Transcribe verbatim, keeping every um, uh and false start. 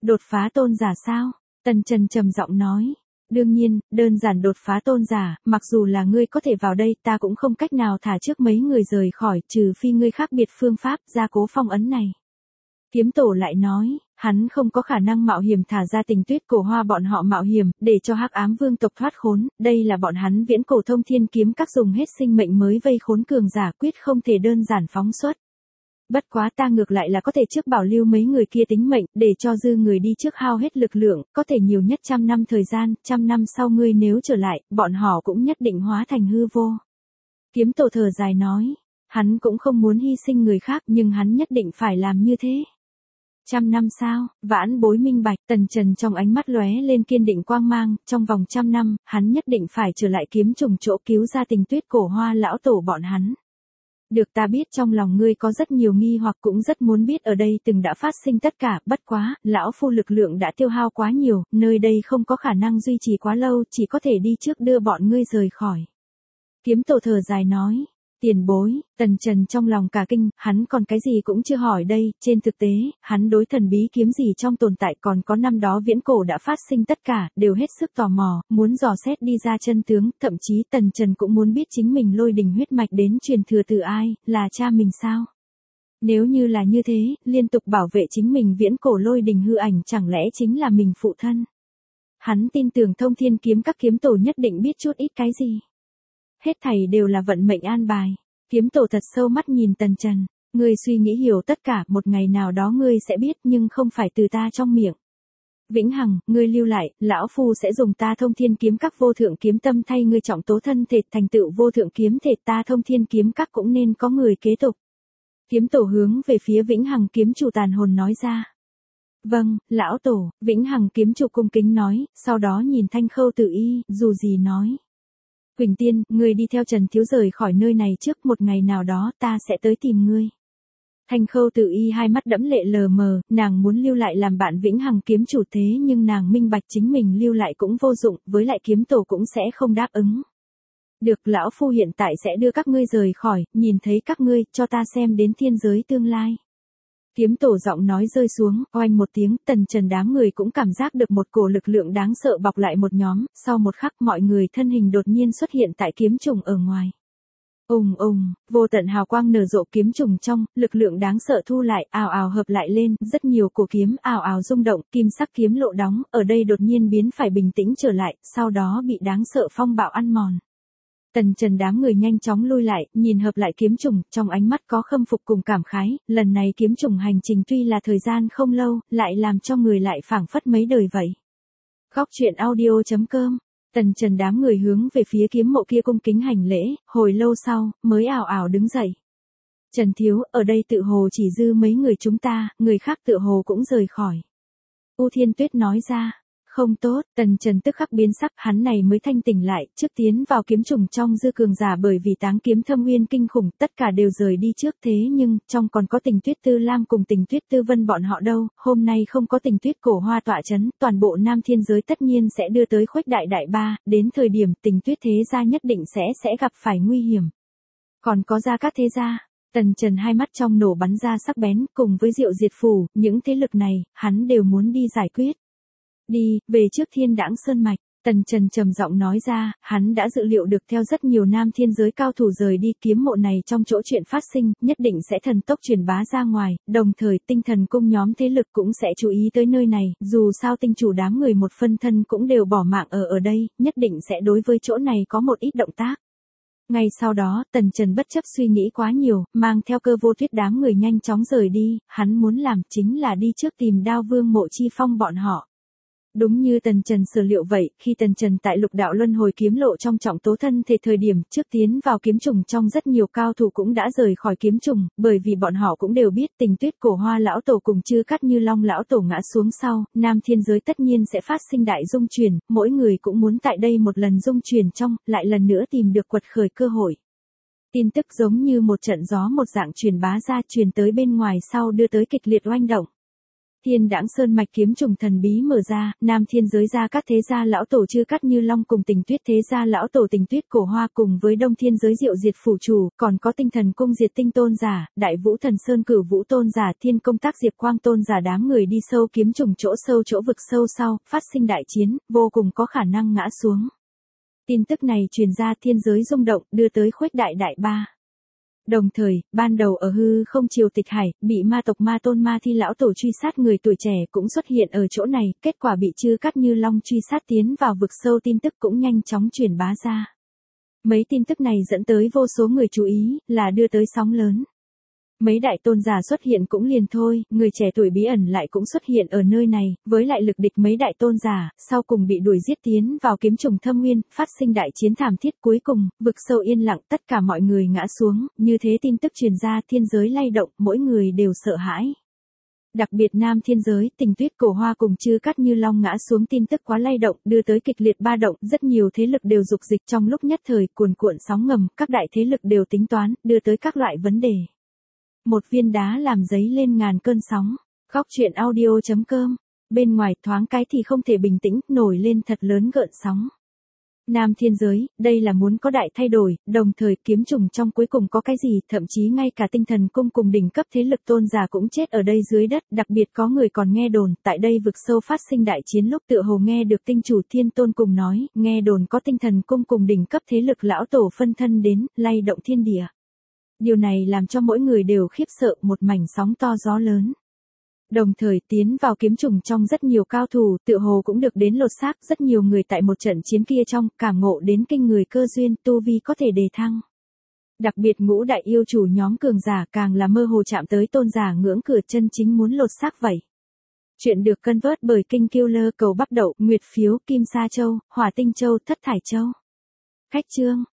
Đột phá tôn giả sao? Tần Trần trầm giọng nói. Đương nhiên, đơn giản đột phá tôn giả, mặc dù là ngươi có thể vào đây, ta cũng không cách nào thả trước mấy người rời khỏi, trừ phi ngươi khác biệt phương pháp, gia cố phong ấn này. Kiếm tổ lại nói, hắn không có khả năng mạo hiểm thả ra Tình Tuyết Cổ Hoa bọn họ mạo hiểm, để cho Hắc Ám Vương tộc thoát khốn, đây là bọn hắn viễn cổ thông thiên kiếm các dùng hết sinh mệnh mới vây khốn cường giả, quyết không thể đơn giản phóng xuất. Bất quá ta ngược lại là có thể trước bảo lưu mấy người kia tính mệnh, để cho dư người đi trước hao hết lực lượng, có thể nhiều nhất trăm năm thời gian, trăm năm sau ngươi nếu trở lại, bọn họ cũng nhất định hóa thành hư vô. Kiếm tổ thở dài nói, hắn cũng không muốn hy sinh người khác nhưng hắn nhất định phải làm như thế. Trăm năm sao? Vãn Bối minh bạch. Tần Trần trong ánh mắt lóe lên kiên định quang mang, trong vòng trăm năm, hắn nhất định phải trở lại kiếm trùng chỗ cứu ra Tình Tuyết Cổ Hoa lão tổ bọn hắn. Được, ta biết trong lòng ngươi có rất nhiều nghi hoặc, cũng rất muốn biết ở đây từng đã phát sinh tất cả, bất quá, lão phu lực lượng đã tiêu hao quá nhiều, nơi đây không có khả năng duy trì quá lâu, chỉ có thể đi trước đưa bọn ngươi rời khỏi. Kiếm tổ thở dài nói. Tiền bối. Tần Trần trong lòng cả kinh, hắn còn cái gì cũng chưa hỏi đây, trên thực tế, hắn đối thần bí kiếm gì trong tồn tại còn có năm đó viễn cổ đã phát sinh tất cả, đều hết sức tò mò, muốn dò xét đi ra chân tướng, thậm chí Tần Trần cũng muốn biết chính mình lôi đình huyết mạch đến truyền thừa từ ai, là cha mình sao? Nếu như là như thế, liên tục bảo vệ chính mình viễn cổ lôi đình hư ảnh chẳng lẽ chính là mình phụ thân? Hắn tin tưởng thông thiên kiếm các kiếm tổ nhất định biết chút ít cái gì. Hết thảy đều là vận mệnh an bài. Kiếm tổ thật sâu mắt nhìn Tần Trần. Ngươi suy nghĩ hiểu tất cả, một ngày nào đó ngươi sẽ biết nhưng không phải từ ta trong miệng. Vĩnh Hằng, ngươi lưu lại, lão phu sẽ dùng ta thông thiên kiếm các vô thượng kiếm tâm thay ngươi trọng tố thân thể thành tựu vô thượng kiếm thể, ta thông thiên kiếm các cũng nên có người kế tục. Kiếm tổ hướng về phía Vĩnh Hằng kiếm chủ tàn hồn nói ra. Vâng, lão tổ. Vĩnh Hằng kiếm chủ cung kính nói, sau đó nhìn Thanh Khâu Tử Y, dù gì nói. Quỳnh Tiên, ngươi đi theo Trần Thiếu rời khỏi nơi này trước, một ngày nào đó ta sẽ tới tìm ngươi. Thanh Khâu Tử Y hai mắt đẫm lệ lờ mờ, nàng muốn lưu lại làm bạn Vĩnh Hằng kiếm chủ thế nhưng nàng minh bạch chính mình lưu lại cũng vô dụng, với lại kiếm tổ cũng sẽ không đáp ứng. Được, lão phu hiện tại sẽ đưa các ngươi rời khỏi, nhìn thấy các ngươi, cho ta xem đến thiên giới tương lai. Kiếm tổ giọng nói rơi xuống, oanh một tiếng, Tần Trần đám người cũng cảm giác được một cổ lực lượng đáng sợ bọc lại một nhóm, sau một khắc mọi người thân hình đột nhiên xuất hiện tại kiếm trùng ở ngoài. Ùng ùng, vô tận hào quang nở rộ kiếm trùng trong, lực lượng đáng sợ thu lại, ào ào hợp lại lên, rất nhiều cổ kiếm ào ào rung động, kim sắc kiếm lộ đóng, ở đây đột nhiên biến phải bình tĩnh trở lại, sau đó bị đáng sợ phong bạo ăn mòn. Tần Trần đám người nhanh chóng lui lại, nhìn hợp lại kiếm trùng, trong ánh mắt có khâm phục cùng cảm khái, lần này kiếm trùng hành trình tuy là thời gian không lâu, lại làm cho người lại phảng phất mấy đời vậy. Góc truyện audio chấm com. Tần Trần đám người hướng về phía kiếm mộ kia cung kính hành lễ, hồi lâu sau, mới ảo ảo đứng dậy. Trần Thiếu, ở đây tự hồ chỉ dư mấy người chúng ta, người khác tự hồ cũng rời khỏi. U Thiên Tuyết nói ra. Không tốt, Tần Trần tức khắc biến sắc, hắn này mới thanh tỉnh lại, trước tiến vào kiếm trùng trong dư cường giả bởi vì táng kiếm thâm uyên kinh khủng, tất cả đều rời đi trước thế nhưng, trong còn có Tình Tuyết Tư Lam cùng Tình Tuyết Tư Vân bọn họ đâu, hôm nay không có Tình Tuyết Cổ Hoa tọa chấn, toàn bộ Nam Thiên giới tất nhiên sẽ đưa tới khuếch đại đại ba, đến thời điểm Tình Tuyết thế gia nhất định sẽ sẽ gặp phải nguy hiểm. Còn có Gia Cát thế gia. Tần Trần hai mắt trong nổ bắn ra sắc bén, cùng với Diệu Diệt Phủ, những thế lực này, hắn đều muốn đi giải quyết. Đi, về trước Thiên Đãng Sơn Mạch, Tần Trần trầm giọng nói ra, hắn đã dự liệu được theo rất nhiều Nam Thiên giới cao thủ rời đi, kiếm mộ này trong chỗ chuyện phát sinh, nhất định sẽ thần tốc truyền bá ra ngoài, đồng thời tinh thần cung nhóm thế lực cũng sẽ chú ý tới nơi này, dù sao tinh chủ đám người một phân thân cũng đều bỏ mạng ở ở đây, nhất định sẽ đối với chỗ này có một ít động tác. Ngay sau đó, Tần Trần bất chấp suy nghĩ quá nhiều, mang theo Cơ Vô Tuyết đám người nhanh chóng rời đi, hắn muốn làm chính là đi trước tìm Đao Vương Mộ Chi Phong bọn họ. Đúng như Tần Trần sở liệu vậy, khi Tần Trần tại lục đạo luân hồi kiếm lộ trong trọng tố thân thể thời điểm trước tiến vào kiếm trùng trong rất nhiều cao thủ cũng đã rời khỏi kiếm trùng, bởi vì bọn họ cũng đều biết Tình Tuyết Cổ Hoa lão tổ cùng Chư Cát Như Long lão tổ ngã xuống sau, Nam Thiên giới tất nhiên sẽ phát sinh đại dung chuyển, mỗi người cũng muốn tại đây một lần dung chuyển trong, lại lần nữa tìm được quật khởi cơ hội. Tin tức giống như một trận gió một dạng truyền bá ra, truyền tới bên ngoài sau đưa tới kịch liệt oanh động. Thiên Đãng Sơn mạch kiếm trùng thần bí mở ra, Nam Thiên giới Gia Cát thế gia lão tổ Chư Cát Như Long cùng Tình Tuyết thế gia lão tổ Tình Tuyết Cổ Hoa cùng với Đông Thiên giới Diệu Diệt phủ chủ, còn có Tinh Thần cung Diệt Tinh tôn giả, Đại Vũ Thần Sơn Cửu Vũ tôn giả, Thiên Công Tác Diệp Quang tôn giả đám người đi sâu kiếm trùng chỗ sâu chỗ vực sâu sau, phát sinh đại chiến, vô cùng có khả năng ngã xuống. Tin tức này truyền ra thiên giới rung động, đưa tới khuếch đại đại ba. Đồng thời, ban đầu ở hư không triều tịch hải, bị ma tộc ma tôn ma thi lão tổ truy sát người tuổi trẻ cũng xuất hiện ở chỗ này, kết quả bị Chư Cát Như Long truy sát tiến vào vực sâu tin tức cũng nhanh chóng truyền bá ra. Mấy tin tức này dẫn tới vô số người chú ý, là đưa tới sóng lớn. Mấy đại tôn giả xuất hiện cũng liền thôi, người trẻ tuổi bí ẩn lại cũng xuất hiện ở nơi này, với lại lực địch mấy đại tôn giả, sau cùng bị đuổi giết tiến vào kiếm trùng thâm nguyên, phát sinh đại chiến thảm thiết cuối cùng, vực sâu yên lặng, tất cả mọi người ngã xuống, như thế tin tức truyền ra thiên giới lay động, mỗi người đều sợ hãi. Đặc biệt Nam Thiên giới, Tình Tuyết Cổ Hoa cùng Chư Cát Như Long ngã xuống tin tức quá lay động, đưa tới kịch liệt ba động, rất nhiều thế lực đều dục dịch trong lúc nhất thời, cuồn cuộn sóng ngầm, các đại thế lực đều tính toán, đưa tới các loại vấn đề. Một viên đá làm dấy lên ngàn cơn sóng. Góc truyện audio chấm com. Bên ngoài thoáng cái thì không thể bình tĩnh, nổi lên thật lớn gợn sóng. Nam Thiên giới, đây là muốn có đại thay đổi, đồng thời kiếm trùng trong cuối cùng có cái gì, thậm chí ngay cả Tinh Thần cung cùng đỉnh cấp thế lực tôn giả cũng chết ở đây dưới đất, đặc biệt có người còn nghe đồn, tại đây vực sâu phát sinh đại chiến lúc tựa hồ nghe được tinh chủ Thiên Tôn cùng nói, nghe đồn có Tinh Thần cung cùng đỉnh cấp thế lực lão tổ phân thân đến, lay động thiên địa. Điều này làm cho mỗi người đều khiếp sợ, một mảnh sóng to gió lớn. Đồng thời tiến vào kiếm trùng trong rất nhiều cao thủ, tựa hồ cũng được đến lột xác, rất nhiều người tại một trận chiến kia trong, cảm ngộ đến kinh người cơ duyên, tu vi có thể đề thăng. Đặc biệt ngũ đại yêu chủ nhóm cường giả càng là mơ hồ chạm tới tôn giả ngưỡng cửa chân chính muốn lột xác vậy. Chuyện được cân vớt bởi Kinh Killer cầu bắp đậu, Nguyệt Phiếu, Kim Sa Châu, Hỏa Tinh Châu, Thất Thải Châu. Khách chương.